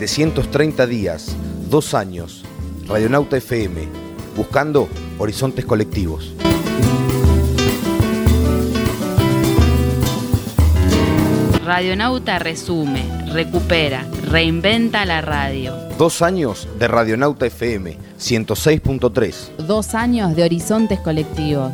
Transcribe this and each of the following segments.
730 días, 2 años. Radionauta FM, buscando horizontes colectivos. Radionauta resume, recupera, reinventa la radio. 2 años de Radionauta FM, 106.3. 2 años de horizontes colectivos.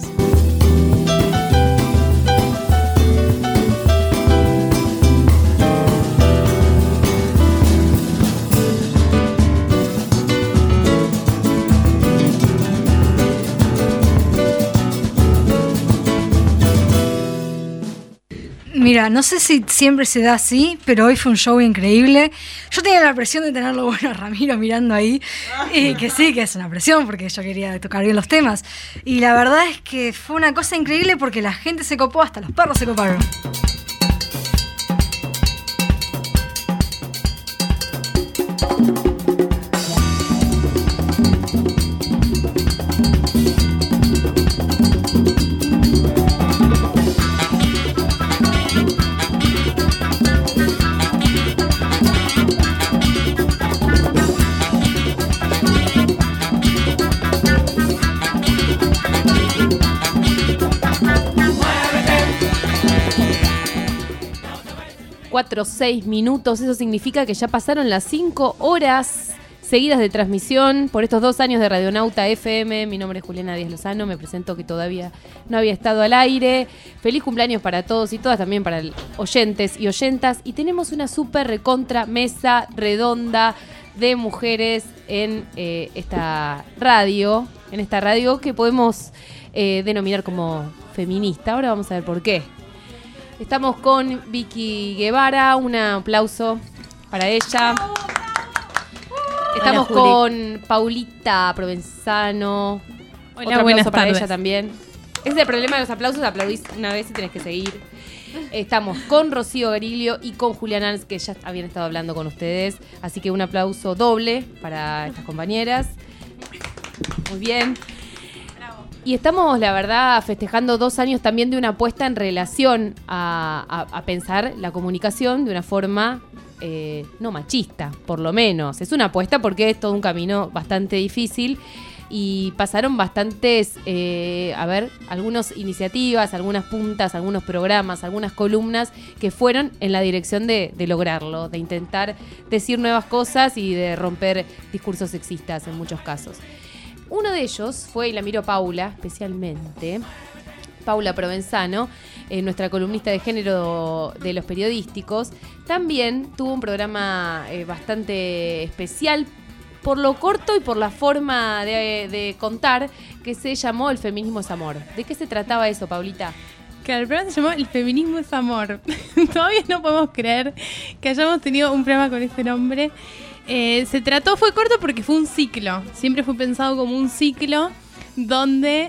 Mira, no sé si siempre se da así, pero hoy fue un show increíble. Yo tenía la presión de tenerlo bueno a Ramiro mirando ahí, y que sí, que es una presión, porque yo quería tocar bien los temas. Y la verdad es que fue una cosa increíble porque la gente se copó, hasta los perros se coparon. Cuatro, 6 minutos, eso significa que ya pasaron las 5 horas seguidas de transmisión por estos 2 años de Radionauta FM. Mi nombre es Juliana Díaz Lozano, me presento que todavía no había estado al aire. Feliz cumpleaños para todos y todas, también para oyentes y oyentas. Y tenemos una súper recontra mesa redonda de mujeres en esta radio que podemos denominar como feminista. Ahora vamos a ver por qué. Estamos con Vicky Guevara, un aplauso para ella. Estamos con Paulita Provenzano. Hola, otro buenas aplauso para tardes. ella también. Ese es el problema de los aplausos, aplaudís una vez y tenés que seguir. Estamos con Rocío Gariglio y con Julián Ans, que ya habían estado hablando con ustedes. Así que un aplauso doble para estas compañeras. Muy bien. Y estamos, la verdad, festejando 2 años también de una apuesta en relación a pensar la comunicación de una forma no machista, por lo menos. Es una apuesta porque es todo un camino bastante difícil y pasaron bastantes, algunas iniciativas, algunas puntas, algunos programas, algunas columnas que fueron en la dirección de lograrlo, de intentar decir nuevas cosas y de romper discursos sexistas en muchos casos. Uno de ellos fue, y la miro Paula especialmente, Paula Provenzano, nuestra columnista de género de los periodísticos, también tuvo un programa bastante especial por lo corto y por la forma de contar, que se llamó El feminismo es amor. ¿De qué se trataba eso, Paulita? Claro, el programa se llamó El feminismo es amor. Todavía no podemos creer que hayamos tenido un programa con este nombre. Fue corto porque fue un ciclo. Siempre fue pensado como un ciclo donde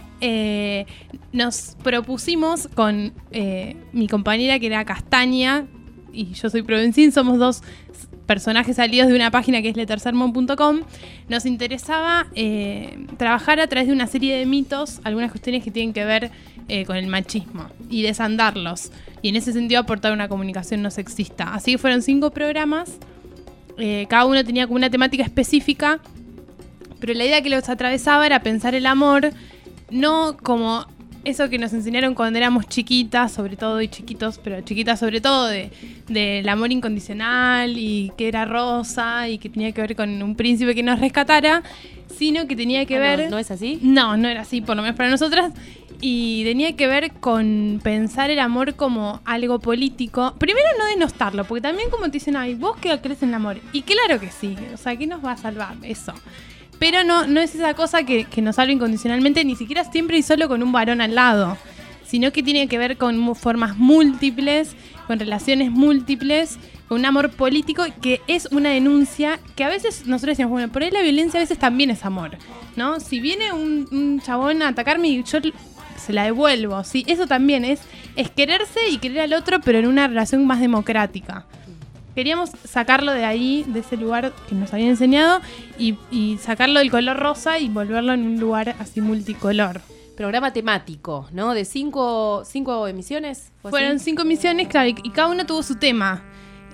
nos propusimos con mi compañera, que era Castaña, y yo soy Provencín, somos 2 personajes salidos de una página que es letercermon.com. Nos interesaba trabajar a través de una serie de mitos, algunas cuestiones que tienen que ver con el machismo y desandarlos, y en ese sentido aportar una comunicación no sexista. Así que fueron 5 programas. Cada uno tenía como una temática específica, pero la idea que los atravesaba era pensar el amor no como eso que nos enseñaron cuando éramos chiquitas, sobre todo, y chiquitos, pero chiquitas sobre todo, del amor incondicional y que era rosa y que tenía que ver con un príncipe que nos rescatara, sino que tenía que ver... ¿No es así? No era así, por lo menos para nosotras. Y tenía que ver con pensar el amor como algo político. Primero, no denostarlo, porque también como te dicen, ay, ¿vos qué crees en el amor? Y claro que sí, o sea, ¿qué nos va a salvar? Eso. Pero no es esa cosa que nos salva incondicionalmente, ni siquiera siempre y solo con un varón al lado, sino que tiene que ver con formas múltiples, con relaciones múltiples, con un amor político que es una denuncia que a veces nosotros decimos, bueno, por ahí la violencia a veces también es amor, ¿no? Si viene un chabón a atacarme y yo se la devuelvo, ¿sí? Eso también es quererse y querer al otro, pero en una relación más democrática. Queríamos sacarlo de ahí, de ese lugar que nos habían enseñado, y sacarlo del color rosa y volverlo en un lugar así multicolor. Programa temático, ¿no? De 5 emisiones. Fueron 5 emisiones, claro, y cada uno tuvo su tema.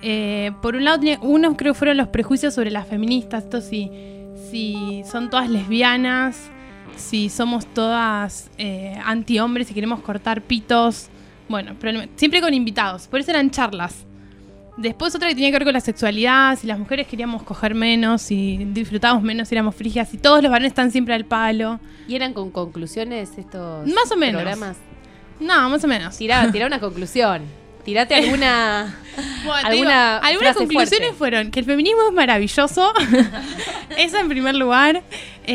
Por un lado, unos creo que fueron los prejuicios sobre las feministas, esto si son todas lesbianas, si somos todas anti-hombres, si queremos cortar pitos. Bueno, siempre con invitados, por eso eran charlas. Después otra que tenía que ver con la sexualidad, si las mujeres queríamos coger menos, si disfrutábamos menos, si éramos frígidas, si todos los varones están siempre al palo. ¿Y eran con conclusiones estos más o menos programas? No, más o menos. Tirá una conclusión. Tirate alguna. Bueno, frase algunas conclusiones fuerte. fueron que el feminismo es maravilloso. Eso en primer lugar.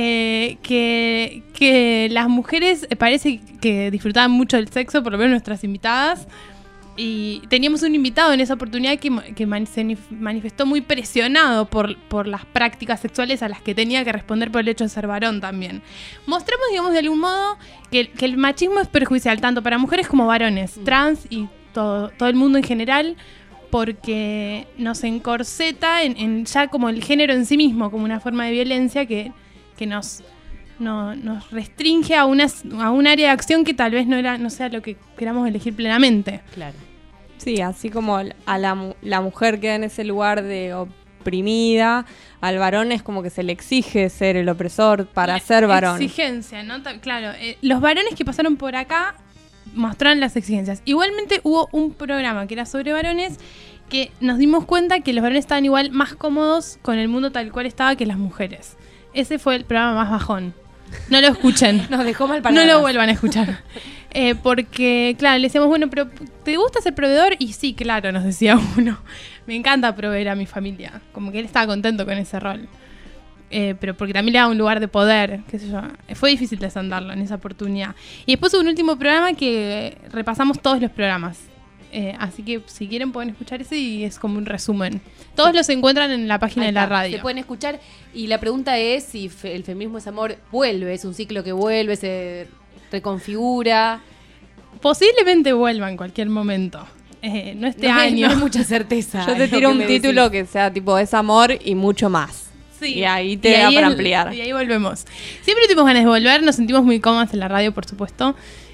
Que las mujeres parece que disfrutaban mucho del sexo, por lo menos nuestras invitadas. Y teníamos un invitado en esa oportunidad que se manifestó muy presionado por las prácticas sexuales a las que tenía que responder por el hecho de ser varón también. Mostramos, digamos, de algún modo que el machismo es perjudicial tanto para mujeres como varones, trans y todo el mundo en general, porque nos encorseta en ya como el género en sí mismo, como una forma de violencia que nos restringe a un área de acción que tal vez no sea lo que queramos elegir plenamente. Claro. Sí, así como a la mujer queda en ese lugar de oprimida, al varón es como que se le exige ser el opresor para ser varón. Exigencia, ¿no? Claro, los varones que pasaron por acá mostraron las exigencias. Igualmente hubo un programa que era sobre varones que nos dimos cuenta que los varones estaban igual más cómodos con el mundo tal cual estaba que las mujeres. Ese fue el programa más bajón. No lo escuchen. Nos dejó mal para No lo vuelvan a escuchar. Porque, claro, le decíamos, bueno, pero ¿te gusta ser proveedor? Y sí, claro, nos decía uno. Me encanta proveer a mi familia. Como que él estaba contento con ese rol. Pero porque también le daba un lugar de poder, qué sé yo. Fue difícil desandarlo en esa oportunidad. Y después hubo un último programa que repasamos todos los programas. Así que si quieren pueden escuchar ese y es como un resumen. Todos los encuentran en la página de la radio. Se pueden escuchar y la pregunta es si el feminismo es amor vuelve, es un ciclo que vuelve, se reconfigura. Posiblemente vuelva en cualquier momento. No este año. No hay mucha certeza. Yo te tiro un título que sea tipo es amor y mucho más. Sí. Y ahí te da para ampliar. Y ahí volvemos. Siempre tuvimos ganas de volver, nos sentimos muy cómodas en la radio, por supuesto.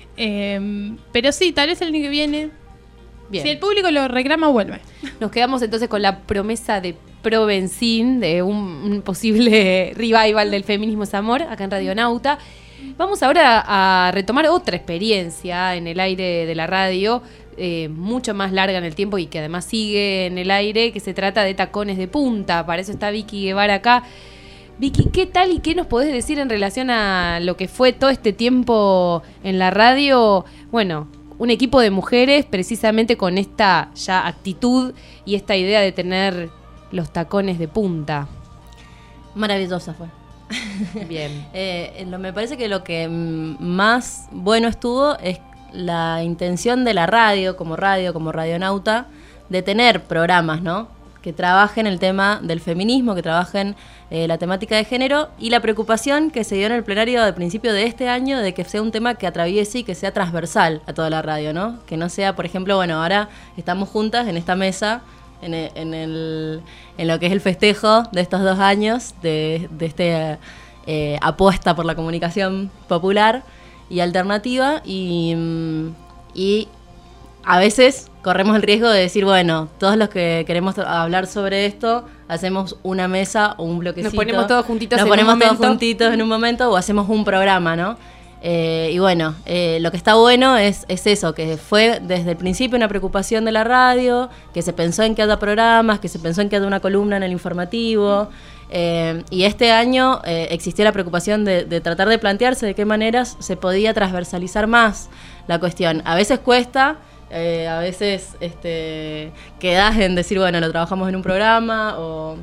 Pero sí, tal vez el año que viene. Bien. Si el público lo reclama, vuelve. Nos quedamos entonces con la promesa de Provenzín, de un posible revival del feminismo es amor, acá en Radionauta. Vamos ahora a retomar otra experiencia en el aire de la radio, mucho más larga en el tiempo y que además sigue en el aire, que se trata de Tacones de Punta. Para eso está Vicky Guevara acá. Vicky, ¿qué tal y qué nos podés decir en relación a lo que fue todo este tiempo en la radio? Bueno, un equipo de mujeres precisamente con esta ya actitud y esta idea de tener los tacones de punta. Maravillosa fue. Bien. Me parece que lo que más bueno estuvo es la intención de la radio, como radionauta, de tener programas, ¿no? Que trabajen el tema del feminismo, que trabajen la temática de género y la preocupación que se dio en el plenario de principio de este año de que sea un tema que atraviese y que sea transversal a toda la radio, ¿no? Que no sea, por ejemplo, bueno, ahora estamos juntas en esta mesa en lo que es el festejo de estos 2 años de este apuesta por la comunicación popular y alternativa y a veces corremos el riesgo de decir, bueno, todos los que queremos hablar sobre esto, hacemos una mesa o un bloquecito. Nos ponemos todos juntitos en un momento o hacemos un programa, ¿no? Y bueno, lo que está bueno es eso, que fue desde el principio una preocupación de la radio, que se pensó en que haya programas, que se pensó en que haya una columna en el informativo. Y este año existió la preocupación de tratar de plantearse de qué maneras se podía transversalizar más la cuestión. A veces cuesta, a veces quedás en decir, bueno, lo trabajamos en un programa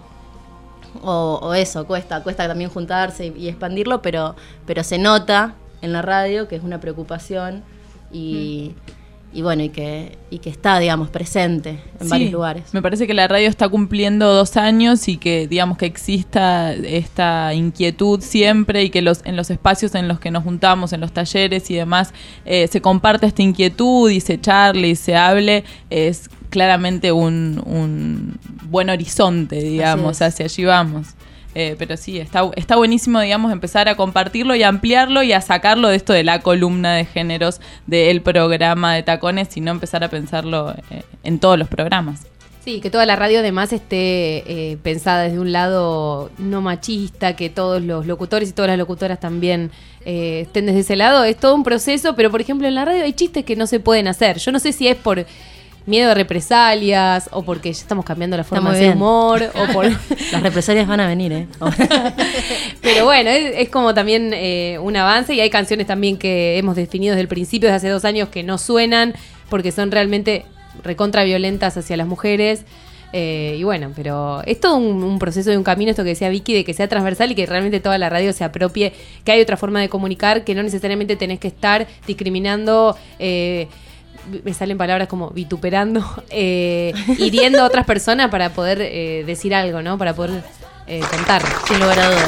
o eso, cuesta también juntarse y expandirlo, pero se nota en la radio que es una preocupación y bueno, y que está, digamos, presente en varios lugares. Me parece que la radio está cumpliendo 2 años y que, digamos, que exista esta inquietud siempre y que en los espacios en los que nos juntamos, en los talleres y demás, se comparte esta inquietud y se charle y se hable, es claramente un buen horizonte, digamos, hacia allí vamos. Pero sí, está buenísimo, digamos, empezar a compartirlo y ampliarlo y a sacarlo de esto de la columna de géneros del programa de Tacones, sino empezar a pensarlo en todos los programas. Sí, que toda la radio además esté pensada desde un lado no machista, que todos los locutores y todas las locutoras también estén desde ese lado. Es todo un proceso, pero por ejemplo en la radio hay chistes que no se pueden hacer. Yo no sé si es por miedo a represalias o porque ya estamos cambiando la forma de hacer humor o por... Las represalias van a venir, ¿eh? Pero bueno, es como también un avance, y hay canciones también que hemos definido desde el principio, desde hace 2 años, que no suenan porque son realmente recontra violentas hacia las mujeres. Y bueno, pero es todo un proceso y un camino, esto que decía Vicky, de que sea transversal y que realmente toda la radio se apropie, que hay otra forma de comunicar, que no necesariamente tenés que estar discriminando, me salen palabras como vituperando, hiriendo a otras personas para poder decir algo, ¿no? Para poder contar. Sin lugar a dudas.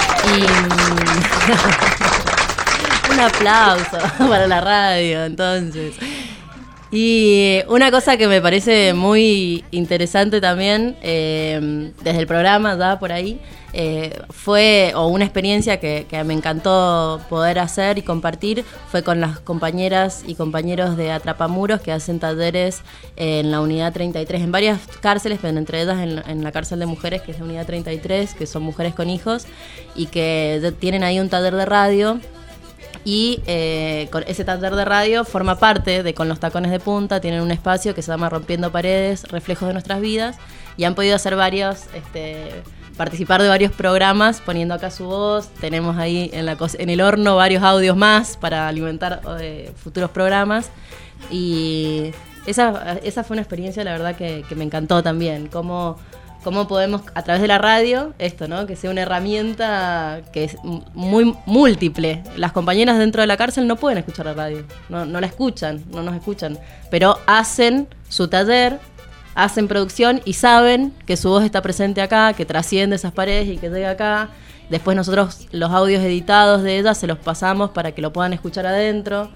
Y un aplauso para la radio, entonces. Y una cosa que me parece muy interesante también, desde el programa, ya por ahí, fue, o una experiencia que me encantó poder hacer y compartir, fue con las compañeras y compañeros de Atrapamuros, que hacen talleres en la unidad 33, en varias cárceles, pero entre ellas en la cárcel de mujeres, que es la unidad 33, que son mujeres con hijos, y que tienen ahí un taller de radio. Y con ese taller de radio forma parte de Con los Tacones de Punta. Tienen un espacio que se llama Rompiendo Paredes, Reflejos de Nuestras Vidas, y han podido hacer participar de varios programas poniendo acá su voz. Tenemos ahí en el horno varios audios más para alimentar futuros programas, y esa fue una experiencia, la verdad, que me encantó también. Cómo podemos, a través de la radio, esto, ¿no? Que sea una herramienta que es muy múltiple. Las compañeras dentro de la cárcel no pueden escuchar la radio, no la escuchan, no nos escuchan, pero hacen su taller, hacen producción y saben que su voz está presente acá, que trasciende esas paredes y que llega acá. Después nosotros los audios editados de ellas se los pasamos para que lo puedan escuchar adentro.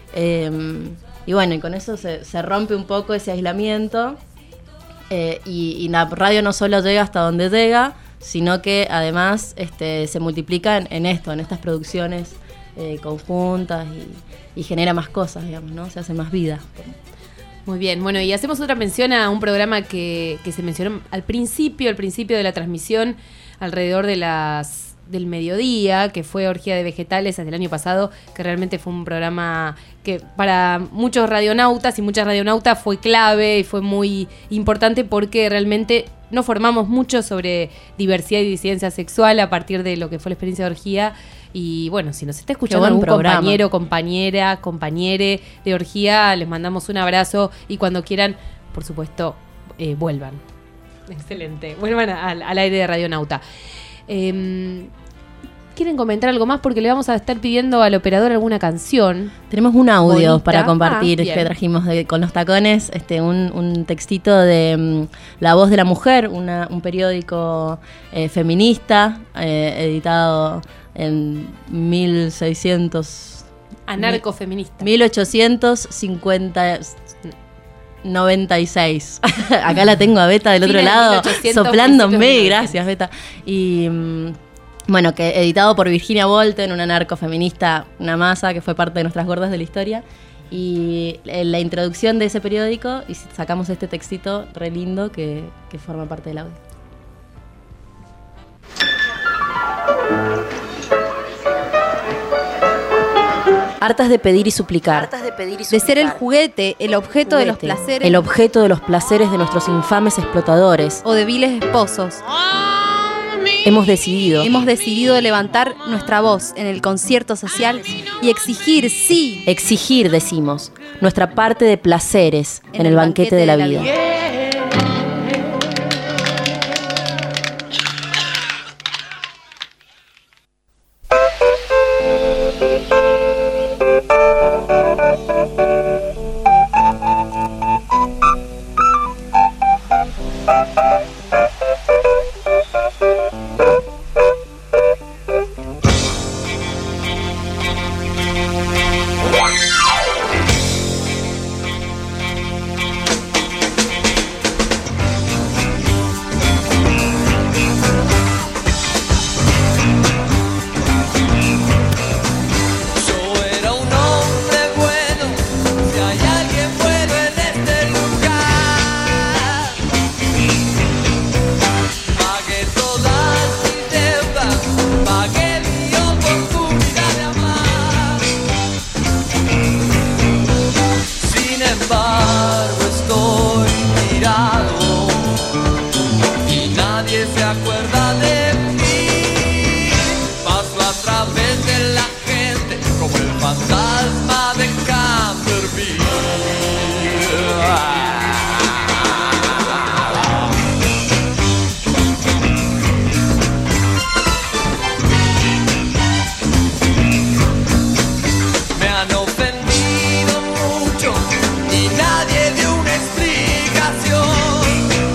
Y bueno, y con eso se rompe un poco ese aislamiento. Y la radio no solo llega hasta donde llega, sino que además se multiplica en estas producciones conjuntas, y genera más cosas, digamos, ¿no? Se hace más vida. Muy bien, bueno, y hacemos otra mención a un programa que se mencionó al principio de la transmisión, alrededor del mediodía, que fue Orgía de Vegetales desde el año pasado, que realmente fue un programa que para muchos radionautas y muchas radionautas fue clave y fue muy importante, porque realmente nos formamos mucho sobre diversidad y disidencia sexual a partir de lo que fue la experiencia de Orgía. Y bueno, si nos está escuchando algún compañero, compañere de Orgía, les mandamos un abrazo, y cuando quieran, por supuesto, vuelvan. Excelente, vuelvan al aire de Radionauta. ¿Quieren comentar algo más? Porque le vamos a estar pidiendo al operador alguna canción. Tenemos un audio bonita para compartir, que trajimos Con los Tacones, un textito de La Voz de la Mujer, un periódico feminista, editado en 1600... Anarcofeminista. 1896. Acá la tengo a Beta del otro lado, 1800, soplándome. Gracias, Beta. Y bueno, que editado por Virginia Bolten, una anarcofeminista, una masa que fue parte de nuestras gordas de la historia. Y la introducción de ese periódico, y sacamos este textito re lindo que forma parte del audio. Hartas de pedir y suplicar. De ser el juguete, el objeto de los placeres. El objeto de los placeres de nuestros infames explotadores. O de viles esposos. Hemos decidido levantar nuestra voz en el concierto social y exigir, sí. Exigir, decimos, nuestra parte de placeres en el banquete de la vida. tirado y nadie se acuerda de mí. Paso a través de la gente como el fantasma de Canterville. Me han ofendido mucho y nadie dio una explicación.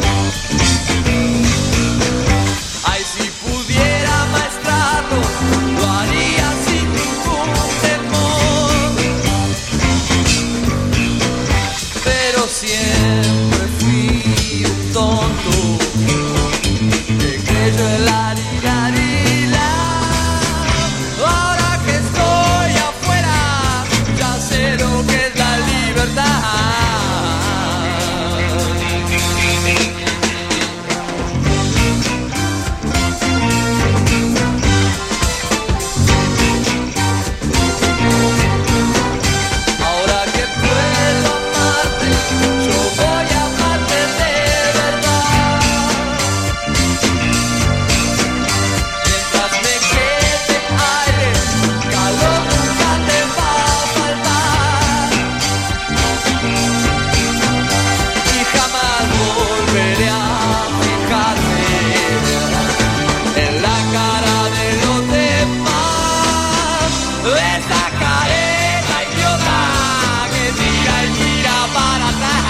Ay, si pudiera maestrarlo, lo haría sin ningún temor. Pero siempre fui un tonto que creyó el arilarila. Ahora que estoy afuera, ya sé lo que es la libertad. Ahora que puedo amarte, yo voy a amarte de verdad. Mientras me quede aire, calor nunca te va a faltar. Y jamás volveré a fijarme en la cara de los demás. Esa careta idiota que tira y mira para atrás.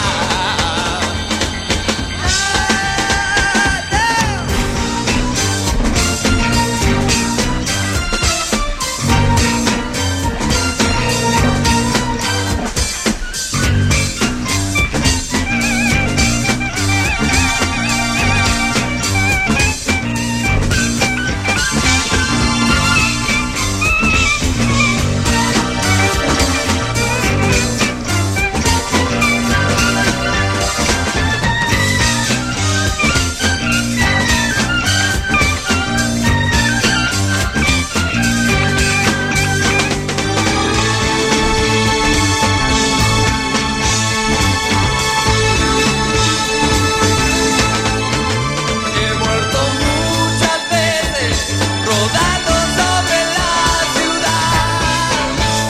He muerto muchas veces rodando sobre la ciudad,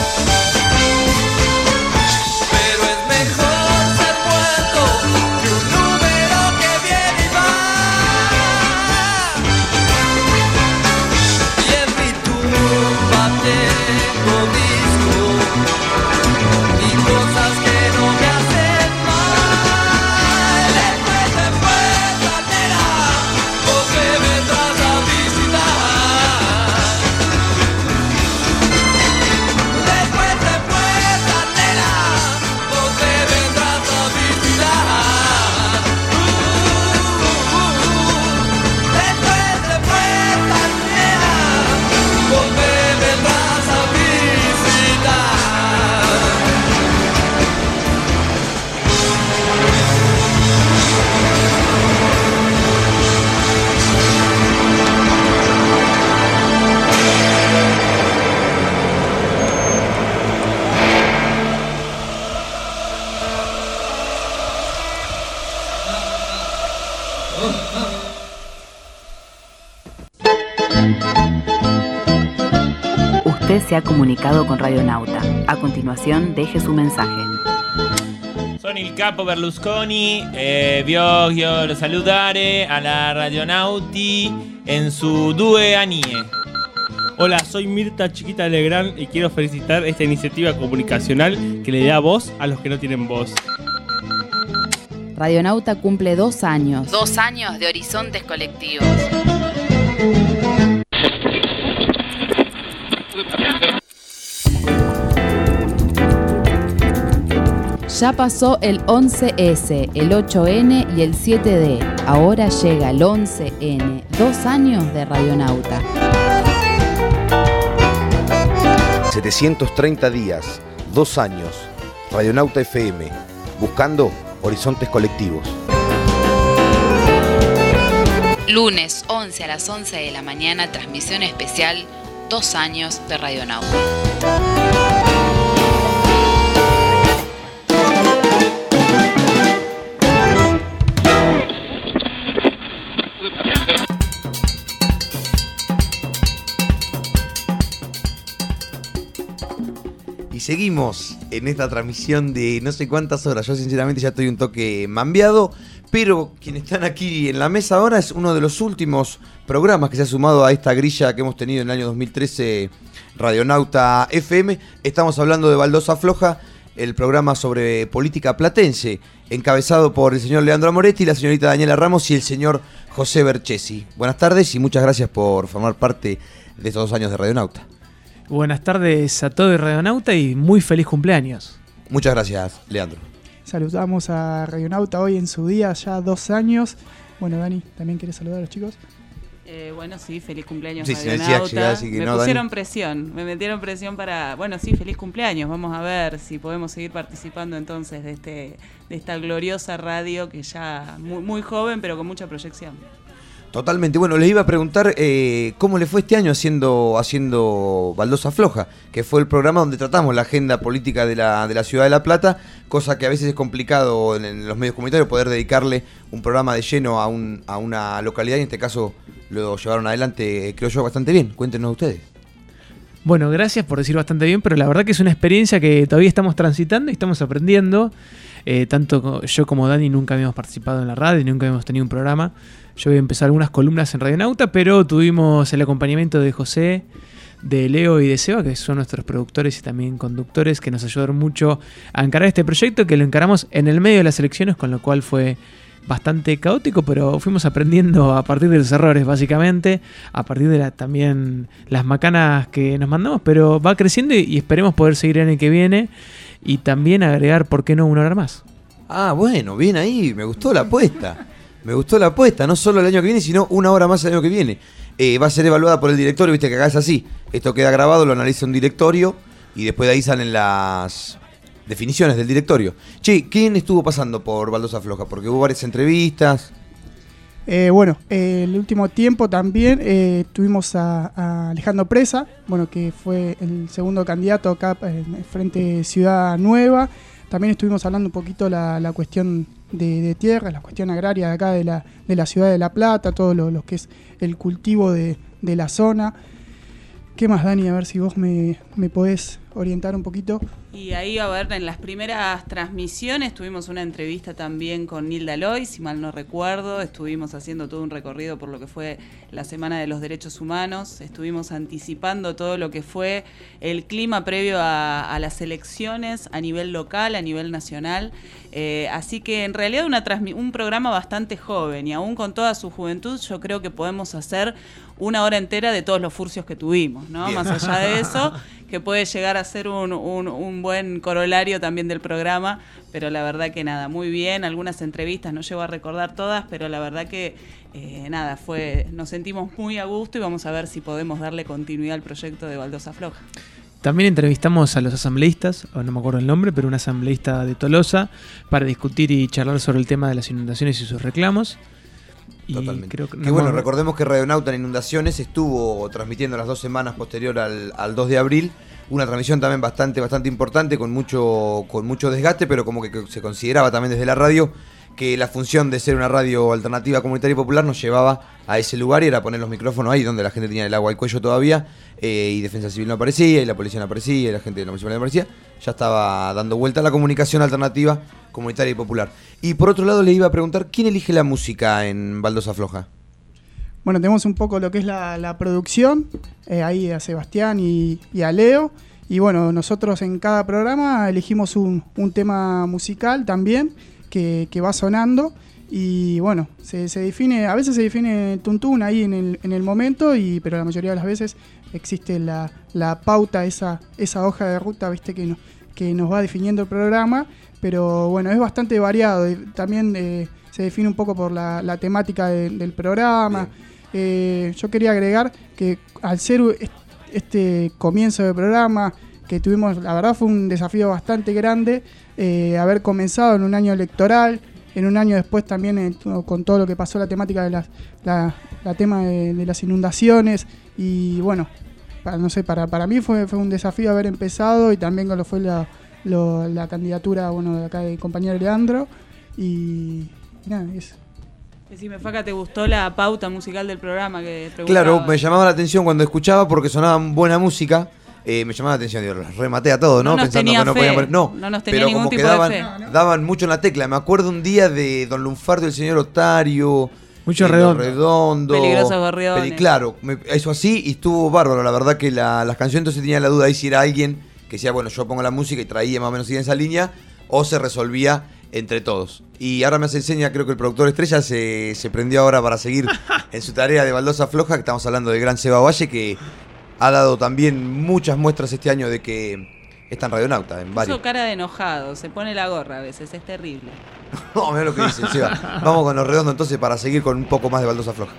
pero es mejor ser muerto que un número que viene y va. Y en mi tumba tengo discos y cosas que no me hacen mal. Después de Puerta Nera, vos me vendrás a visitar. Después de Puerta Nera, vos me vendrás a visitar. Después de Puerta Nera, vos me vendrás a visitar. Usted se ha comunicado con Radionauta. A continuación, deje su mensaje. Sono il capo Berlusconi e voglio saludare alla Radionauti en su 2 anni. Hola, soy Mirta Chiquita Legrand y quiero felicitar esta iniciativa comunicacional que le da voz a los que no tienen voz. Radionauta cumple 2 años. 2 años de horizontes colectivos. Ya pasó el 11S, el 8N y el 7D. Ahora llega el 11N. 2 años de Radionauta. 730 días, 2 años. Radionauta FM, buscando horizontes colectivos. Lunes 11 a las 11 de la mañana, transmisión especial 2 años de Radionauta. seguimos en esta transmisión de no sé cuántas horas. Yo sinceramente ya estoy un toque mambiado, pero quienes están aquí en la mesa ahora es uno de los últimos programas que se ha sumado a esta grilla que hemos tenido en el año 2013, Radionauta FM. Estamos hablando de Baldosa Floja, el programa sobre política platense, encabezado por el señor Leandro Moretti, la señorita Daniela Ramos y el señor José Berchesi. Buenas tardes y muchas gracias por formar parte de estos 2 años de Radionauta. Buenas tardes a todo el Radionauta y muy feliz cumpleaños. Muchas gracias, Leandro. Saludamos a Radionauta hoy en su día, ya 2 años. Bueno, Dani, ¿también querés saludar a los chicos? Bueno, sí, feliz cumpleaños, sí, Radionauta. Sí, me pusieron presión, me metieron presión para... Bueno, sí, feliz cumpleaños. Vamos a ver si podemos seguir participando entonces de esta gloriosa radio que ya muy joven, pero con mucha proyección. Totalmente. Bueno, les iba a preguntar cómo le fue este año haciendo Baldosa Floja, que fue el programa donde tratamos la agenda política de la ciudad de La Plata, cosa que a veces es complicado en los medios comunitarios poder dedicarle un programa de lleno a una localidad, y en este caso lo llevaron adelante, creo yo, bastante bien. Cuéntenos ustedes. Bueno, gracias por decir bastante bien, pero la verdad que es una experiencia que todavía estamos transitando y estamos aprendiendo. Tanto yo como Dani nunca habíamos participado en la radio, nunca habíamos tenido un programa. Yo había empezado algunas columnas en Radionauta, pero tuvimos el acompañamiento de José, de Leo y de Seba, que son nuestros productores y también conductores, que nos ayudaron mucho a encarar este proyecto, que lo encaramos en el medio de las elecciones, con lo cual fue bastante caótico, pero fuimos aprendiendo a partir de los errores, básicamente, a partir de también las macanas que nos mandamos, pero va creciendo y esperemos poder seguir el año que viene y también agregar, ¿por qué no?, 1 hora más. Ah, bueno, bien ahí, me gustó la apuesta. Me gustó la apuesta, no solo el año que viene, sino 1 hora más el año que viene. Va a ser evaluada por el directorio, viste que acá es así. Esto queda grabado, lo analiza un directorio y después de ahí salen las definiciones del directorio. Che, ¿quién estuvo pasando por Baldosa Floja? Porque hubo varias entrevistas. Bueno, el último tiempo también tuvimos a Alejandro Presa, bueno, que fue el segundo candidato acá en Frente Ciudad Nueva. También estuvimos hablando un poquito la cuestión de tierra, la cuestión agraria de acá de la ciudad de La Plata, todo lo que es el cultivo de la zona. ¿Qué más, Dani? A ver si vos me podés orientar un poquito. Y ahí, a ver, en las primeras transmisiones tuvimos una entrevista también con Nilda Loy, si mal no recuerdo. Estuvimos haciendo todo un recorrido por lo que fue la Semana de los Derechos Humanos. Estuvimos anticipando todo lo que fue el clima previo a las elecciones a nivel local, a nivel nacional. Así que en realidad un programa bastante joven, y aún con toda su juventud yo creo que podemos hacer 1 hora entera de todos los furcios que tuvimos, ¿no? Bien. Más allá de eso, que puede llegar a ser un buen corolario también del programa, pero la verdad que nada, muy bien. Algunas entrevistas, no llego a recordar todas, pero la verdad que nada, nos sentimos muy a gusto y vamos a ver si podemos darle continuidad al proyecto de Baldosa Floja. También entrevistamos a los asambleístas, o no me acuerdo el nombre, pero un asambleísta de Tolosa, para discutir y charlar sobre el tema de las inundaciones y sus reclamos. Totalmente. Creo que bueno, recordemos que Radionauta en Inundaciones estuvo transmitiendo las 2 semanas posterior al 2 de abril, una transmisión también bastante importante, con mucho desgaste, pero como que se consideraba también desde la radio que la función de ser una radio alternativa, comunitaria y popular nos llevaba a ese lugar, y era poner los micrófonos ahí donde la gente tenía el agua al cuello todavía, y Defensa Civil no aparecía, y la policía no aparecía, y la gente de la municipalidad no aparecía. Ya estaba dando vuelta a la comunicación alternativa, comunitaria y popular. Y por otro lado le iba a preguntar, ¿quién elige la música en Baldosa Floja? Bueno, tenemos un poco lo que es la producción, ahí a Sebastián y a Leo. Y bueno, nosotros en cada programa elegimos un tema musical también que va sonando. Y bueno, se define, a veces se define tuntún ahí en el momento, pero la mayoría de las veces existe la pauta, esa hoja de ruta, viste, que nos va definiendo el programa. Pero bueno, es bastante variado. También se define un poco por la temática del programa. Yo quería agregar que al ser este comienzo del programa que tuvimos, la verdad fue un desafío bastante grande, haber comenzado en un año electoral, en un año después también con todo lo que pasó, la temática de la tema de las inundaciones. Y bueno, para mí fue un desafío haber empezado, y también con lo fue la candidatura, bueno, de acá del compañero Leandro. Y nada, eso. Decime, Faca, ¿te gustó la pauta musical del programa que preguntaba? Claro, me llamaba la atención cuando escuchaba porque sonaba buena música. me llamaba la atención, digo, los rematé a todos, ¿no? No nos pensando tenía que no fe. podían poner. No, No nos tenía pero ningún como que tipo de daban, fe. daban mucho en la tecla. Me acuerdo un día de Don Lunfardo y el señor Otario. Mucho redondo. Peligrosos gorriones. Claro, eso así y estuvo bárbaro. La verdad que las canciones, entonces tenía la duda ahí si era alguien que decía, bueno, yo pongo la música y traía más o menos en esa línea, o se resolvía entre todos. Y ahora me hace enseña, creo que el productor estrella se prendió ahora para seguir en su tarea de Baldosa Floja, que estamos hablando del gran Seba Valle, que ha dado también muchas muestras este año de que está en Radionauta, en varios. Puso cara de enojado, se pone la gorra a veces, es terrible. No, mirá lo que dice, Seba. Vamos con los redondos entonces para seguir con un poco más de Baldosa Floja.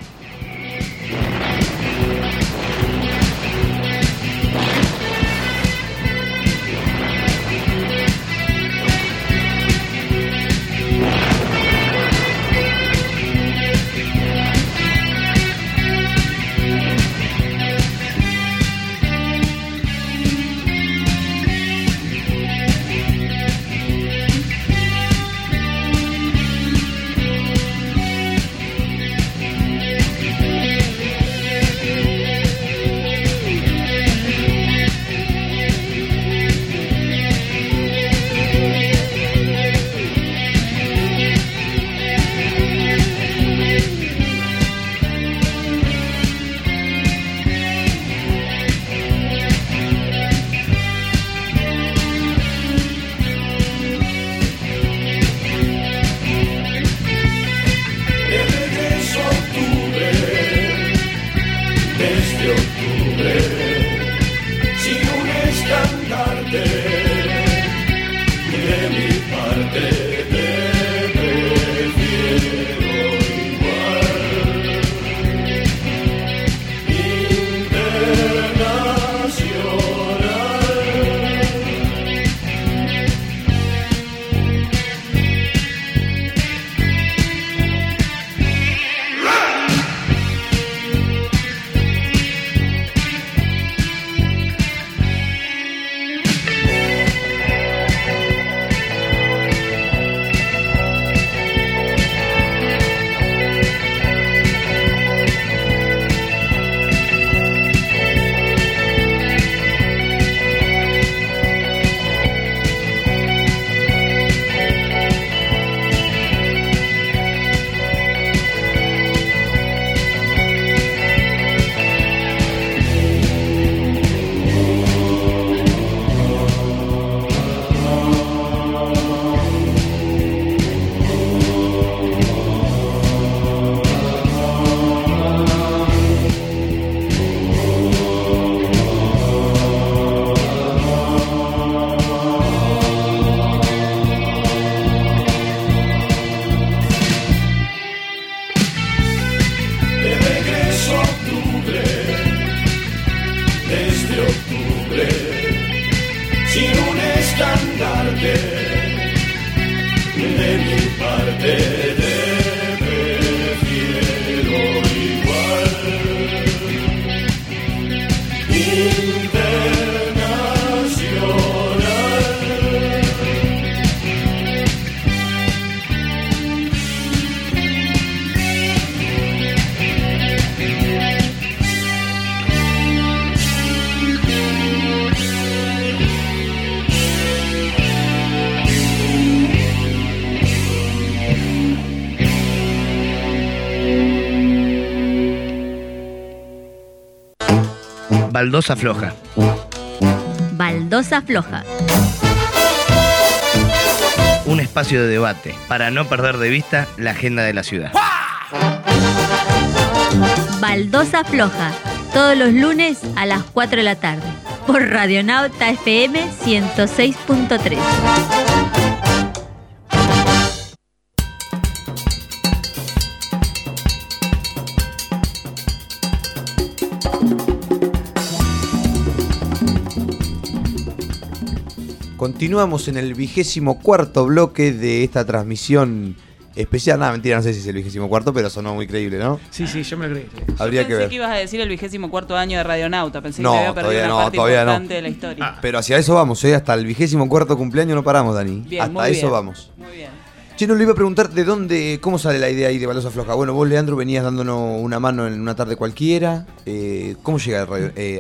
Baldosa Floja. Baldosa Floja. Un espacio de debate para no perder de vista la agenda de la ciudad. Baldosa Floja. Todos los lunes a las 4 de la tarde. Por Radionauta FM 106.3. Continuamos en el 24º bloque de esta transmisión especial. Nada, mentira, no sé si es el 24º, pero sonó muy creíble, ¿no? Sí, yo me lo creí. Habría que ver. Pensé que ibas a decir el 24º año de Radionauta. Pensé No, que te había perdido todavía una no, parte todavía no. importante de la historia. Pero hacia eso vamos, hasta el 24º cumpleaños no paramos, Dani. Bien, hasta muy eso bien. vamos. Muy bien. Che, no le iba a preguntar de dónde, cómo sale la idea ahí de Baldosa Floja. Bueno, vos, Leandro, venías dándonos una mano en una tarde cualquiera. ¿Cómo llega el radio?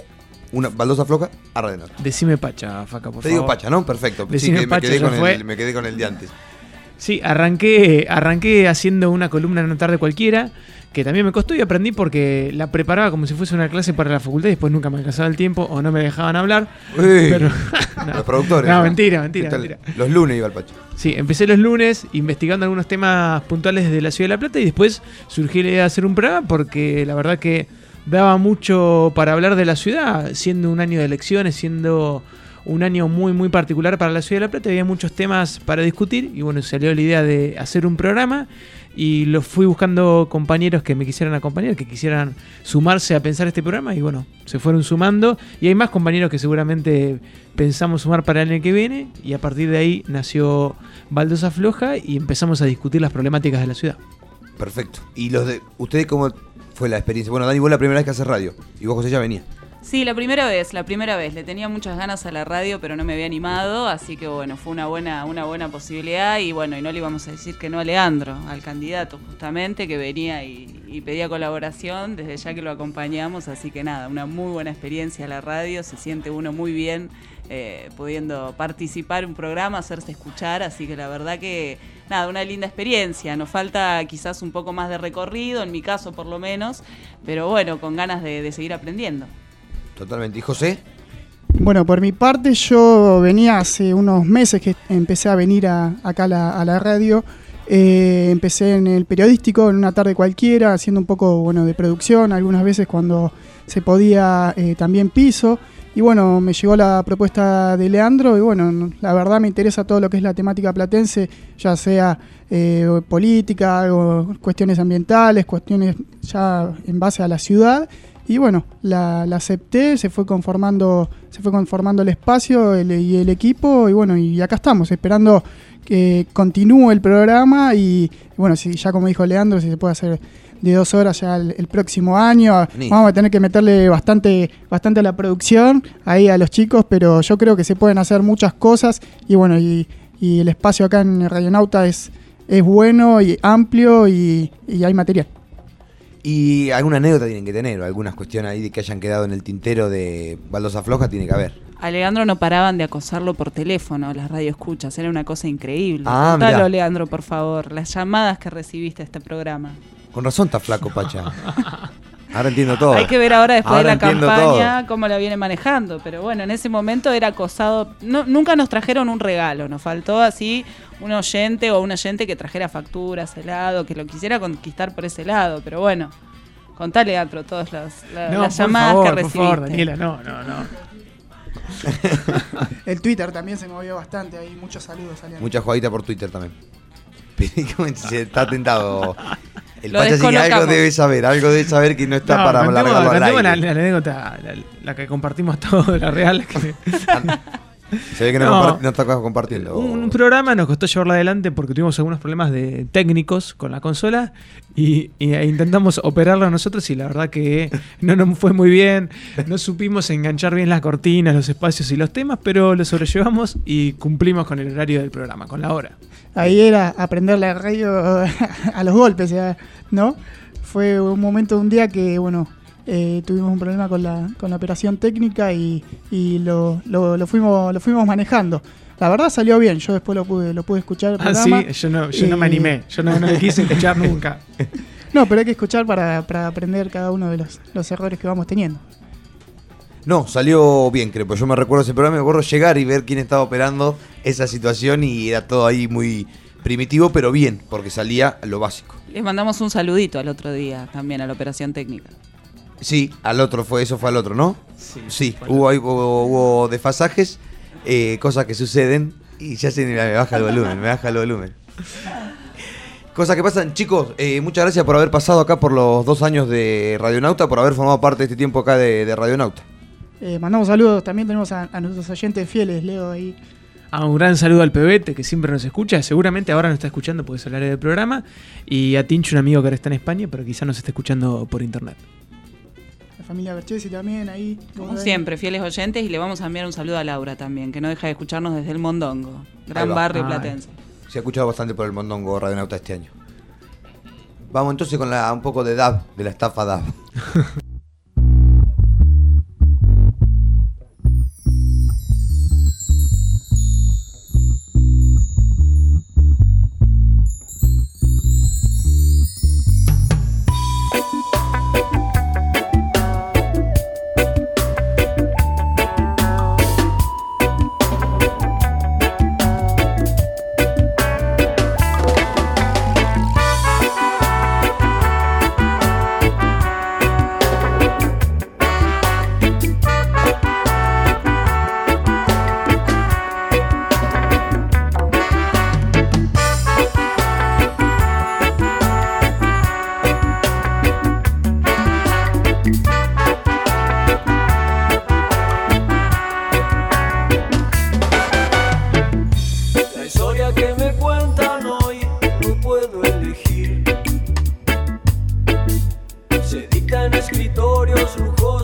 una baldosa floja a Radio Nauta. Decime Pacha, Faca, por favor. Te digo Pacha, ¿no? Perfecto. Decime sí, que Pacha, me quedé con el de antes. Sí, arranqué haciendo una columna en una tarde cualquiera, que también me costó y aprendí porque la preparaba como si fuese una clase para la facultad y después nunca me alcanzaba el tiempo o no me dejaban hablar. Pero, no, los productores. No, mentira. Los lunes iba al Pacha. Sí, empecé los lunes investigando algunos temas puntuales de la Ciudad de La Plata y después surgió la idea de hacer un programa porque la verdad que daba mucho para hablar de la ciudad, siendo un año de elecciones, siendo un año muy muy particular para la Ciudad de La Plata, había muchos temas para discutir y bueno, salió la idea de hacer un programa y lo fui buscando compañeros que me quisieran acompañar, que quisieran sumarse a pensar este programa y bueno, se fueron sumando y hay más compañeros que seguramente pensamos sumar para el año que viene y a partir de ahí nació Baldosa Floja y empezamos a discutir las problemáticas de la ciudad. Perfecto. ¿Y ustedes cómo fue la experiencia? Bueno, Dani, vos la primera vez que haces radio y vos, José, ya venía. Sí, la primera vez. Le tenía muchas ganas a la radio, pero no me había animado, así que bueno, fue una buena posibilidad y bueno, y no le íbamos a decir que no a Leandro, al candidato justamente, que venía y pedía colaboración, desde ya que lo acompañamos, así que nada, una muy buena experiencia a la radio, se siente uno muy bien pudiendo participar en un programa, hacerse escuchar, así que la verdad que nada, una linda experiencia. Nos falta quizás un poco más de recorrido, en mi caso por lo menos, pero bueno, con ganas de seguir aprendiendo. Totalmente. ¿Y José? Bueno, por mi parte yo venía hace unos meses que empecé a venir acá a la radio. Empecé en el periodístico, en una tarde cualquiera, haciendo un poco de producción, algunas veces cuando se podía también piso. Y bueno, me llegó la propuesta de Leandro y bueno, la verdad me interesa todo lo que es la temática platense, ya sea política, o cuestiones ambientales, cuestiones ya en base a la ciudad. Y bueno, la acepté, se fue conformando el espacio y el equipo y bueno, y acá estamos esperando que continúe el programa y bueno, si ya como dijo Leandro, si se puede hacer de 2 horas ya el próximo año, vamos a tener que meterle bastante a la producción, ahí a los chicos, pero yo creo que se pueden hacer muchas cosas y bueno, y el espacio acá en Radionauta es bueno y amplio y hay material. Y alguna anécdota tienen que tener, o algunas cuestiones ahí que hayan quedado en el tintero de Baldosa Floja tiene que haber. A Leandro no paraban de acosarlo por teléfono, las radioescuchas, era una cosa increíble. Ah, contalo, Leandro, por favor, las llamadas que recibiste a este programa. Con razón está flaco, Pacha. Ahora entiendo todo. Hay que ver ahora después de la campaña cómo la viene manejando, pero bueno, en ese momento era acosado. Nunca nos trajeron un regalo, nos faltó así un oyente o un oyente que trajera facturas, helado, que lo quisiera conquistar por ese lado, pero bueno, contale a todas las llamadas que recibiste. Por favor, Daniela, no. El Twitter también se movió bastante, hay muchos saludos. Mucha jugadita por Twitter también. Se está tentado. El Pacha sí que algo debe saber que no está para largarlo al aire. La anécdota, la que compartimos todos, la real. Se ve que no está compartiendo. Un programa nos costó llevarlo adelante porque tuvimos algunos problemas técnicos con la consola y intentamos operarlo nosotros y la verdad que no nos fue muy bien. No supimos enganchar bien las cortinas, los espacios y los temas, pero lo sobrellevamos y cumplimos con el horario del programa, con la hora. Ahí era aprender la radio a los golpes, ¿no? Fue un momento de un día que, bueno, tuvimos un problema con la operación técnica y lo fuimos manejando. La verdad salió bien, yo después lo pude escuchar el programa. Sí, yo no me animé, yo no me quise escuchar nunca. No, pero hay que escuchar para aprender cada uno de los errores que vamos teniendo. No, salió bien, creo, pues yo me recuerdo ese programa, me acuerdo llegar y ver quién estaba operando esa situación y era todo ahí muy primitivo, pero bien, porque salía lo básico. Les mandamos un saludito al otro día también a la operación técnica. Sí, eso fue al otro, ¿no? Sí, hubo desfasajes, cosas que suceden y ya me baja el volumen, Cosas que pasan, chicos, muchas gracias por haber pasado acá por los 2 años de Radionauta, por haber formado parte de este tiempo acá de Radionauta. Mandamos saludos, también tenemos a nuestros oyentes fieles, Leo ahí. Un gran saludo al Pebete que siempre nos escucha, seguramente ahora nos está escuchando porque es el área del programa, y a Tincho, un amigo que ahora está en España, pero quizás nos está escuchando por internet. La familia Berchesi también ahí. Como siempre, fieles oyentes, y le vamos a enviar un saludo a Laura también, que no deja de escucharnos desde el Mondongo, gran barrio platense. Se ha escuchado bastante por el Mondongo Radionauta este año. Vamos entonces con un poco de DAB, de la estafa DAB.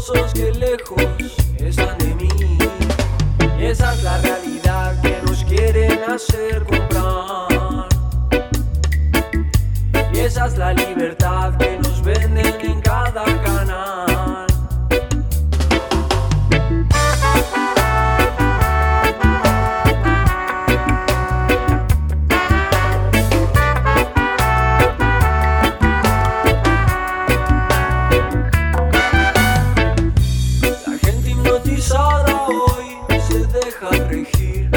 cosas que lejos están de mí. Esa es la realidad que nos quieren hacer comprar. Y esa es la libertad que nos venden en cada canal. La gente hipnotizada hoy se deja regir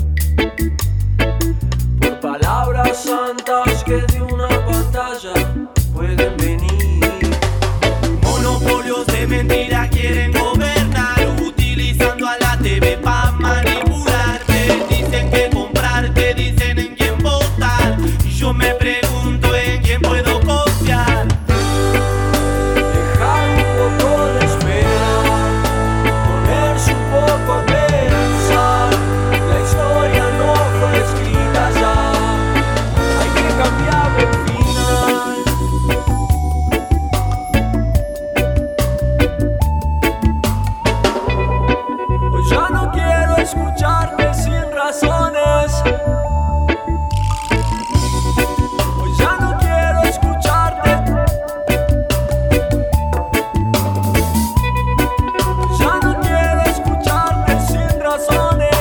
por palabras santas que de una pantalla pueden venir. Monopolios de mentira quieren gobernar, utilizando a la TV para manipularte. Dicen que comprarte, dicen en quién votar, y yo me pregunto en quién puedo confiar. Dejar un poco de esperar, ponerse un poco a pensar. La historia no fue escrita ya, hay que cambiar el final. Hoy ya no quiero escucharte sin razones. Hoy ya no quiero escucharte. Ya no quiero escucharte sin razones.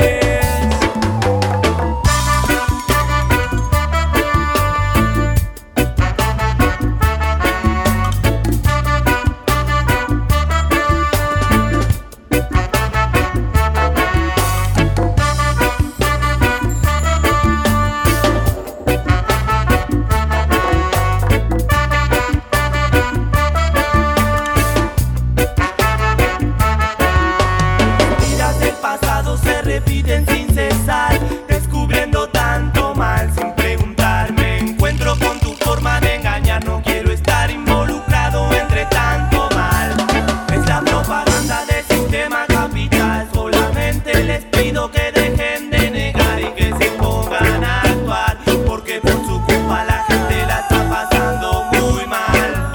Mentiras del pasado se repiten sin cesar, descubriendo tanto mal sin preguntar. Me encuentro con tu forma de engañar, no quiero estar involucrado entre tanto mal. Es la propaganda del sistema capital, solamente les pido que dejen de negar y que se pongan a actuar, porque por su culpa la gente la está pasando muy mal.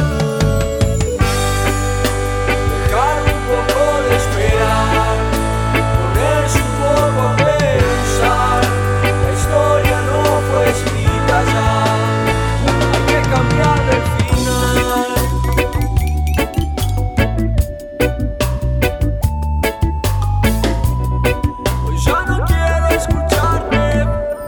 Dejar un poco de esperar, ponerse un poco a pensar. La historia no fue escrita ya, hay que cambiar el final. Hoy ya no quiero escucharte.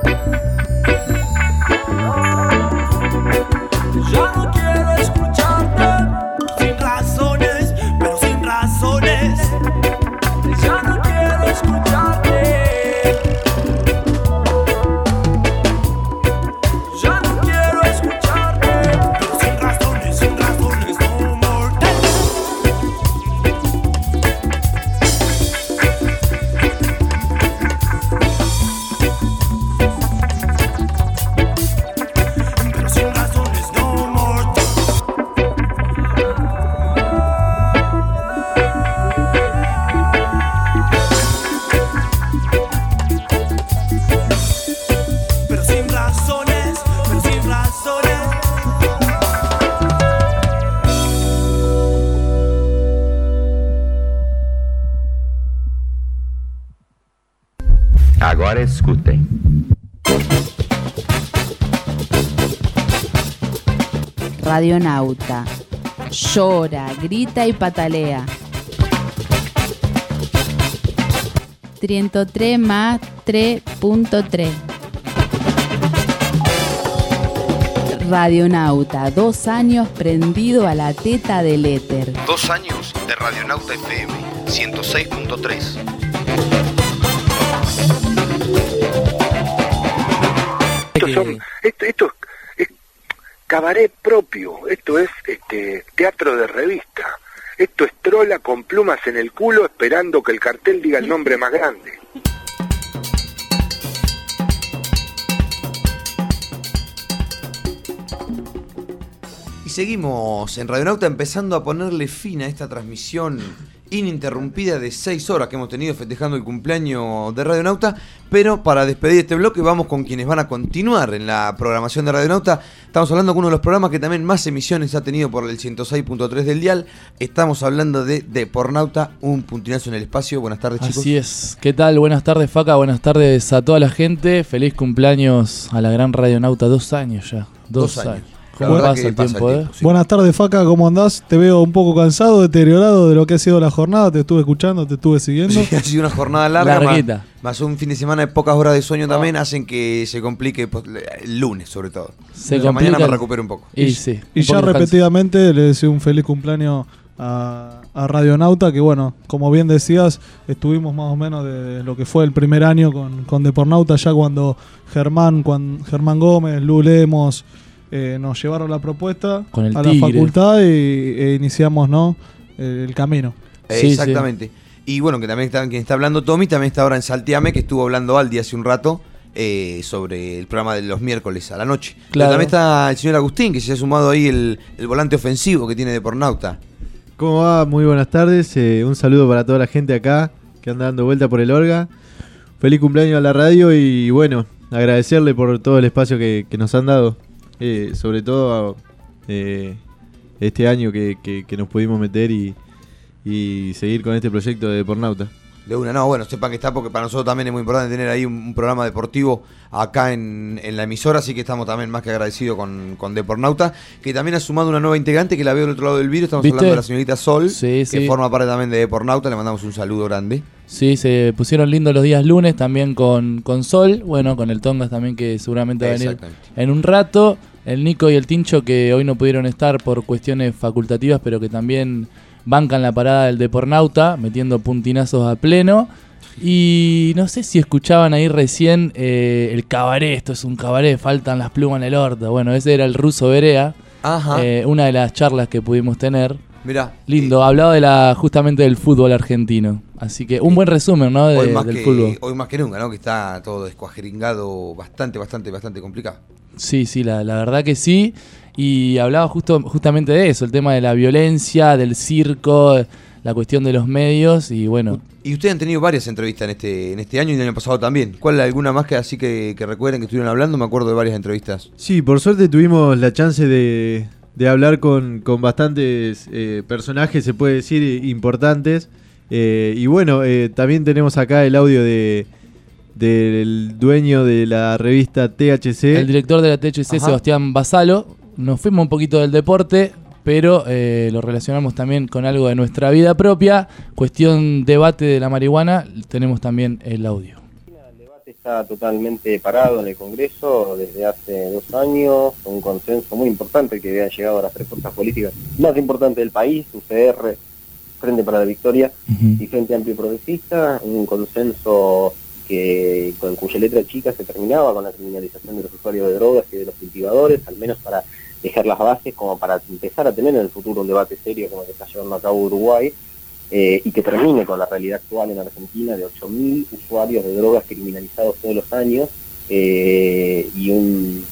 Ya no quiero escucharte. Sin razones, pero sin razones. Ya no quiero escucharte. Ya no quiero escucharte. Pero sin razones, no more. Pero sin razones, no more. Pero sin razones, pero sin razones. Agora escutem. Radionauta. Llora, grita y patalea. 33 más 3.3. Radionauta, 2 años prendido a la teta del éter. 2 años de Radionauta FM 106.3. Esto es cabaret propio, esto es teatro de revista, esto es trola con plumas en el culo esperando que el cartel diga el nombre más grande. Y seguimos en Radionauta empezando a ponerle fin a esta transmisión ininterrumpida de 6 horas que hemos tenido festejando el cumpleaños de Radionauta. Pero para despedir este bloque vamos con quienes van a continuar en la programación de Radionauta. Estamos hablando con uno de los programas que también más emisiones ha tenido por el 106.3 del dial. Estamos hablando de Depornauta, un puntinazo en el espacio. Buenas tardes, chicos. Así es. ¿Qué tal? Buenas tardes, Faca. Buenas tardes a toda la gente. Feliz cumpleaños a la gran Radionauta. 2 años ya. 2 años. ¿Cómo pasa el tiempo, sí. Buenas tardes, Faca, ¿cómo andás? Te veo un poco cansado, deteriorado de lo que ha sido la jornada. Te estuve escuchando, te estuve siguiendo. Sí, ha sido una jornada larga, más un fin de semana de pocas horas de sueño también hacen que se complique el lunes, sobre todo. La mañana me recupero un poco. Y ya repetidamente le deseo un feliz cumpleaños a Radionauta, que bueno, como bien decías, estuvimos más o menos de lo que fue el primer año con Depornauta, ya cuando Germán Gómez, Lu Lemos nos llevaron la propuesta a la facultad e iniciamos, ¿no?, el camino. Exactamente. Y bueno, que también quien está hablando Tommy, también está ahora en Salteame, que estuvo hablando Aldi hace un rato sobre el programa de los miércoles a la noche. Claro. Pero también está el señor Agustín, que se ha sumado ahí el volante ofensivo que tiene Depornauta. ¿Cómo va? Muy buenas tardes. Un saludo para toda la gente acá que anda dando vuelta por el Orga. Feliz cumpleaños a la radio y bueno, agradecerle por todo el espacio que nos han dado. Sobre todo este año que nos pudimos meter y seguir con este proyecto de Depornauta. De una, no, bueno, sepan que está porque para nosotros también es muy importante tener ahí un programa deportivo acá en la emisora, así que estamos también más que agradecidos con Depornauta, que también ha sumado una nueva integrante que la veo del otro lado del vidrio. Estamos hablando de la señorita Sol, que forma parte también de Depornauta. Le mandamos un saludo grande. Sí, se pusieron lindos los días lunes también con Sol, bueno, con el Tongas también, que seguramente va a venir en un rato, el Nico y el Tincho, que hoy no pudieron estar por cuestiones facultativas, pero que también bancan la parada del Depornauta, metiendo puntinazos a pleno. Y no sé si escuchaban ahí recién el cabaret. Esto es un cabaret, faltan las plumas en el orto. Bueno, ese era el Ruso Berea. Ajá. Una de las charlas que pudimos tener. Mirá. Lindo, hablaba justamente del fútbol argentino. Así que un buen resumen, ¿no? Del fútbol. Hoy más que nunca, ¿no? Que está todo descuajeringado, bastante complicado. Sí, la verdad que sí. Y hablaba justamente de eso, el tema de la violencia, del circo, la cuestión de los medios y bueno. Y ustedes han tenido varias entrevistas en este año y el año pasado también. ¿Cuál alguna más que así que recuerden que estuvieron hablando? Me acuerdo de varias entrevistas. Sí, por suerte tuvimos la chance de hablar con bastantes personajes, se puede decir, importantes. Y bueno, también tenemos acá el audio del dueño de la revista THC. El director de la THC, Ajá. Sebastián Basalo. Nos fuimos un poquito del deporte, pero lo relacionamos también con algo de nuestra vida propia. Cuestión debate de la marihuana, tenemos también el audio. El debate está totalmente parado en el Congreso desde hace 2 años, un consenso muy importante que habían llegado a las 3 fuerzas políticas más importantes del país, UCR, Frente para la Victoria y Frente Amplio y Progresista, un consenso con cuya letra chica se terminaba con la criminalización de los usuarios de drogas y de los cultivadores, al menos para dejar las bases como para empezar a tener en el futuro un debate serio como el que está llevando a cabo Uruguay, y que termine con la realidad actual en Argentina de 8.000 usuarios de drogas criminalizados todos los años, y un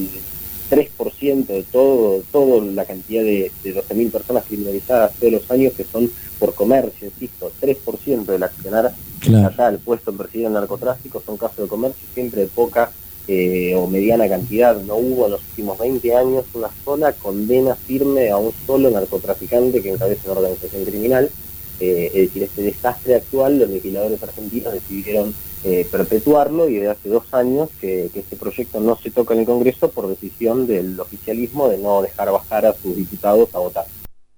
3% de toda la cantidad de 12.000 personas criminalizadas todos los años que son por comercio, insisto, 3% del accionar estatal puesto en perseguir el narcotráfico son casos de comercio, siempre de poca o mediana cantidad. No hubo en los últimos 20 años una sola condena firme a un solo narcotraficante que encabeza una organización criminal. Es decir, este desastre actual, los legisladores argentinos decidieron perpetuarlo, y desde hace 2 años que este proyecto no se toca en el Congreso por decisión del oficialismo de no dejar bajar a sus diputados a votar.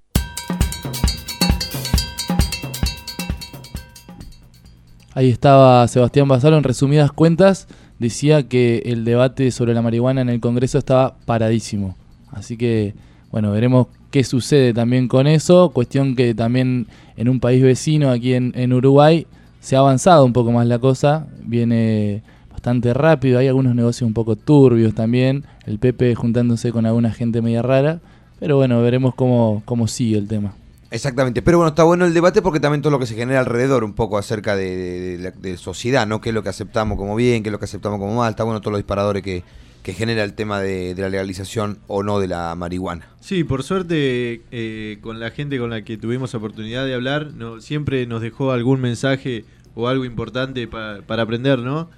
Ahí estaba Sebastián Basalo, en resumidas cuentas, decía que el debate sobre la marihuana en el Congreso estaba paradísimo. Así que, bueno, veremos qué sucede también con eso. Cuestión que también en un país vecino, aquí en Uruguay, se ha avanzado un poco más la cosa. Viene bastante rápido, hay algunos negocios un poco turbios también. El Pepe juntándose con alguna gente media rara. Pero bueno, veremos cómo sigue el tema. Exactamente, pero bueno, está bueno el debate porque también todo lo que se genera alrededor un poco acerca de sociedad, ¿no? Qué es lo que aceptamos como bien, qué es lo que aceptamos como mal, está bueno todos los disparadores que que genera el tema de la legalización o no de la marihuana. Sí, por suerte con la gente con la que tuvimos oportunidad de hablar, siempre nos dejó algún mensaje o algo importante para aprender, ¿no?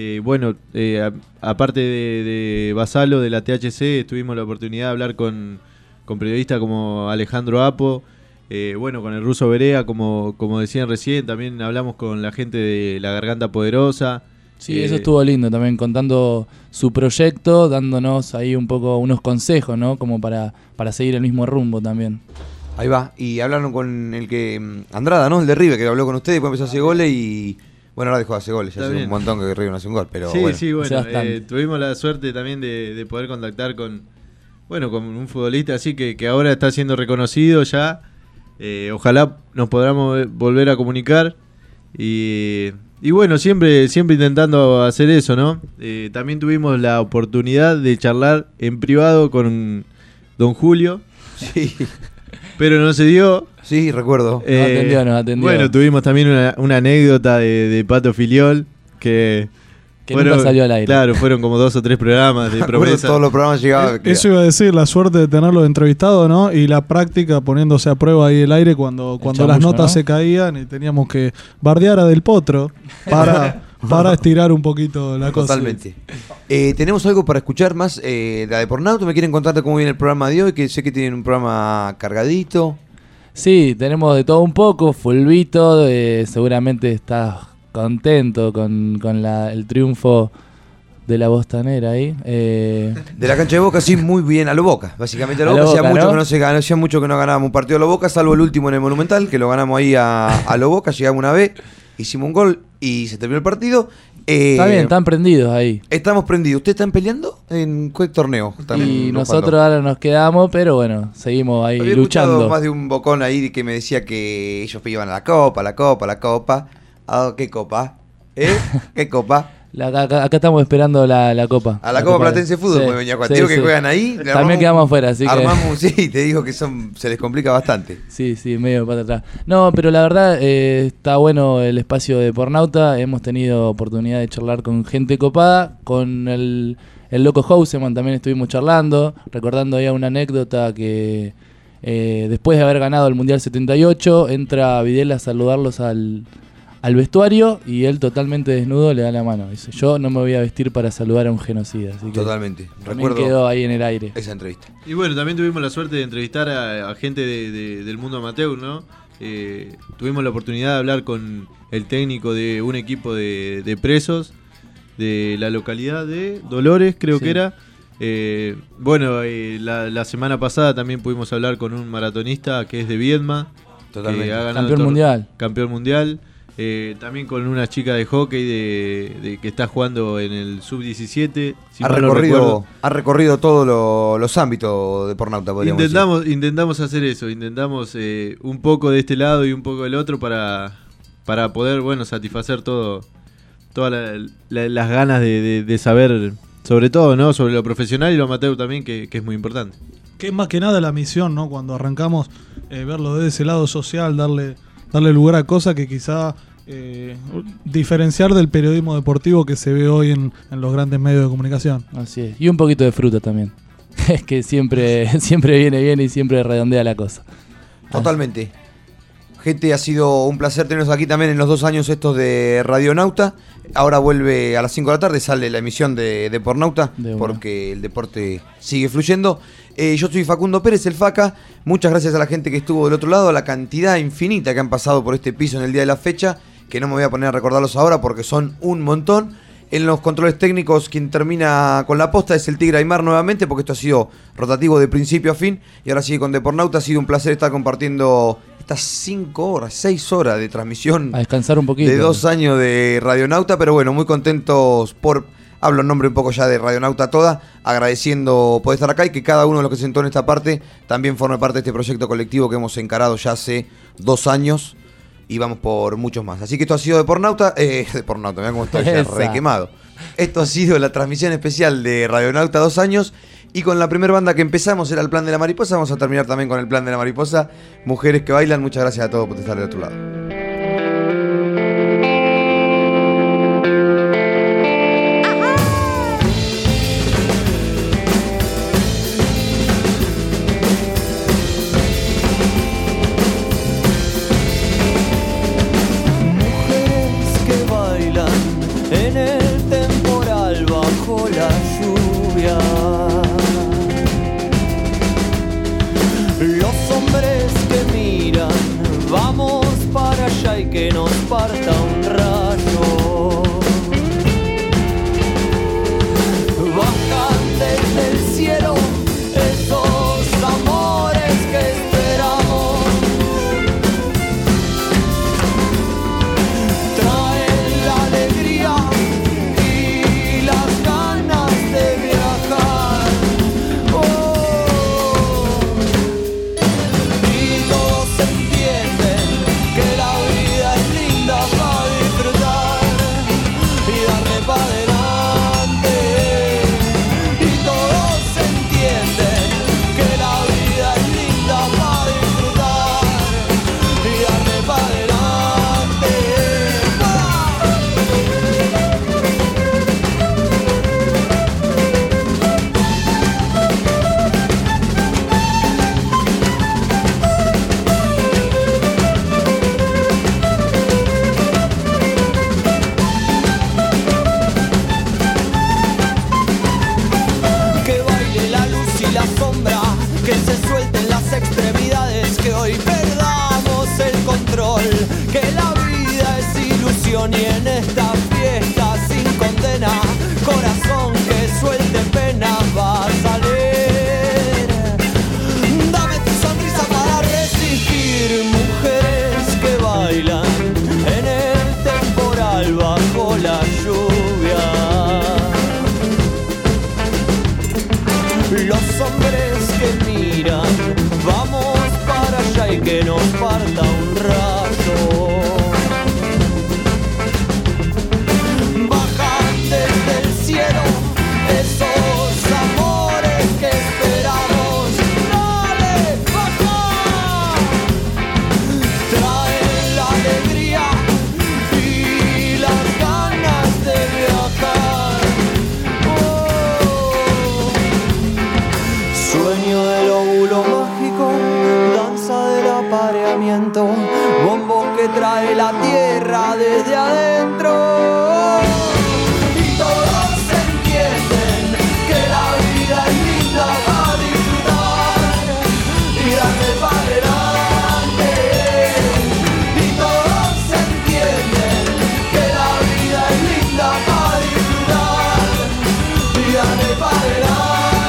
Aparte de Basalo, de la THC, tuvimos la oportunidad de hablar con periodistas como Alejandro Apo, con el ruso Berea, como decían recién, también hablamos con la gente de La Garganta Poderosa. Sí, eso estuvo lindo también, contando su proyecto, dándonos ahí un poco unos consejos, ¿no? Como para seguir el mismo rumbo también. Ahí va, y hablaron con el que Andrada, ¿no? El de River, que habló con ustedes, después empezó a hacer goles y... Bueno, ahora dejó de hacer goles, ya hace un montón que River no hace un gol, pero tuvimos la suerte también de poder contactar con un futbolista así que ahora está siendo reconocido ya. Ojalá nos podamos volver a comunicar y bueno, siempre intentando hacer eso, ¿no? También tuvimos la oportunidad de charlar en privado con don Julio. Sí. Pero no se dio. Sí, recuerdo. Nos atendió. Bueno, tuvimos también una anécdota de Pato Filiol que nunca salió al aire. Claro, fueron como 2 o 3 programas de promesa. Todos los programas llegaban. Eso iba a decir, la suerte de tenerlo entrevistado, ¿no? Y la práctica poniéndose a prueba ahí el aire cuando las notas, ¿no?, se caían y teníamos que bardear a Del Potro para estirar un poquito la cosa. Totalmente. ¿Tenemos algo para escuchar más de la de Depornauta? ¿Me quieren contar cómo viene el programa de hoy? Que sé que tienen un programa cargadito. Sí, tenemos de todo un poco. Fulvito, seguramente estás contento con el triunfo de la Bostanera ahí. De la cancha de Boca, sí, muy bien. A lo Boca, básicamente a lo Boca. Hacía mucho que no ganábamos un partido a lo Boca, salvo el último en el Monumental, que lo ganamos ahí a lo Boca. Llegamos una vez, hicimos un gol y se terminó el partido. Está bien, están prendidos ahí. Estamos prendidos. ¿Ustedes están peleando? ¿En qué torneo? Y nosotros ahora nos quedamos, pero bueno, seguimos ahí luchando. Más de un bocón ahí que me decía que ellos iban a la Copa. Ah, ¿qué Copa? ¿Qué Copa? Acá estamos esperando la Copa. A la Copa Platense Fútbol, muy bien. Te digo que juegan ahí. También quedamos afuera, así sí, te digo que se les complica bastante. Sí, medio para atrás. No, pero la verdad está bueno el espacio de Depornauta. Hemos tenido oportunidad de charlar con gente copada. Con el loco Houseman también estuvimos charlando, recordando ahí una anécdota que después de haber ganado el Mundial 78, entra Videla a saludarlos al vestuario y él totalmente desnudo le da la mano. Dice, yo no me voy a vestir para saludar a un genocida. Así que totalmente. Recuerdo quedó ahí en el aire esa entrevista. Y bueno, también tuvimos la suerte de entrevistar a gente del mundo amateur, ¿no? Tuvimos la oportunidad de hablar con el técnico de un equipo de presos de la localidad de Dolores, creo que era. La semana pasada también pudimos hablar con un maratonista que es de Viedma. Totalmente. Que ha ganado campeón mundial. También con una chica de hockey que está jugando en el sub-17. Ha recorrido todos los ámbitos de Depornauta, podríamos decir. Intentamos hacer eso, un poco de este lado y un poco del otro para poder satisfacer todas las ganas de saber, sobre todo, ¿no?, sobre lo profesional y lo amateur también, que es muy importante. Que es más que nada la misión, ¿no? Cuando arrancamos, verlo desde ese lado social, darle lugar a cosas que quizá diferenciar del periodismo deportivo que se ve hoy en los grandes medios de comunicación. Así es. Y un poquito de fruta también. Es que siempre viene bien y siempre redondea la cosa. Totalmente. Gente, ha sido un placer tenernos aquí también en los 2 años estos de Radionauta. Ahora vuelve a las 5 de la tarde, sale la emisión de Depornauta, porque el deporte sigue fluyendo. Yo soy Facundo Pérez, el Faca. Muchas gracias a la gente que estuvo del otro lado, a la cantidad infinita que han pasado por este piso en el día de la fecha, que no me voy a poner a recordarlos ahora porque son un montón. En los controles técnicos, quien termina con la posta es el Tigre Aymar nuevamente, porque esto ha sido rotativo de principio a fin. Y ahora sigue con Depornauta. Ha sido un placer estar compartiendo estas 6 horas de transmisión. A descansar un poquito. De 2 años de Radionauta, pero bueno, muy contentos hablo en nombre un poco ya de Radionauta toda, agradeciendo poder estar acá y que cada uno de los que se sentó en esta parte también forme parte de este proyecto colectivo que hemos encarado ya hace 2 años. Y vamos por muchos más. Así que esto ha sido Depornauta. Depornauta, mirá cómo estoy ya re quemado. Esto ha sido la transmisión especial de Radionauta 2 años. Y con la primera banda que empezamos era el Plan de la Mariposa. Vamos a terminar también con el Plan de la Mariposa. Mujeres que bailan. Muchas gracias a todos por estar del otro lado. que nos parta un rayo. Bajan desde el cielo esos amores que esperamos. Traen la alegría y las ganas de viajar. Y todos entienden que la vida es linda para disfrutar y darle para adelante. Y todos entienden que la vida es linda para disfrutar y darle para adelante. Que baile la luz y la sombra, que se suelten las extremidades, que hoy perdamos el control, que la vida es ilusión y en esta fiesta sin condena, corazón que suelte penas va a salir. Dame tu sonrisa para resistir, mujeres que bailan en el temporal bajo la lluvia. Los hombres que miran, vamos para allá y que nos parta un rayo. Bajan desde el cielo esos amores que esperamos. ¡Dale, baja! Traen la alegría y las ganas de viajar. Sueño del óvulo mágico, danza del apareamiento, bombo que trae la tierra desde adentro. Y todos entienden que la vida es linda para disfrutar y darle para adelante. Y todos entienden que la vida es linda para disfrutar y darle para adelante.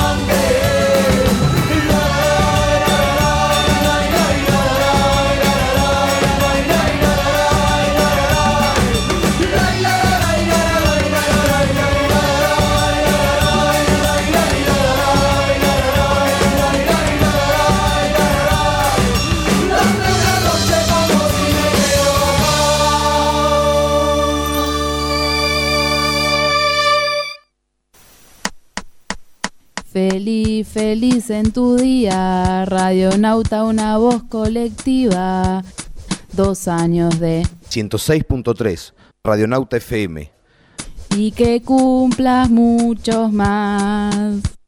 Feliz, feliz en tu día, Radionauta, una voz colectiva. 2 años de 106.3, Radionauta FM. y que cumplas muchos más.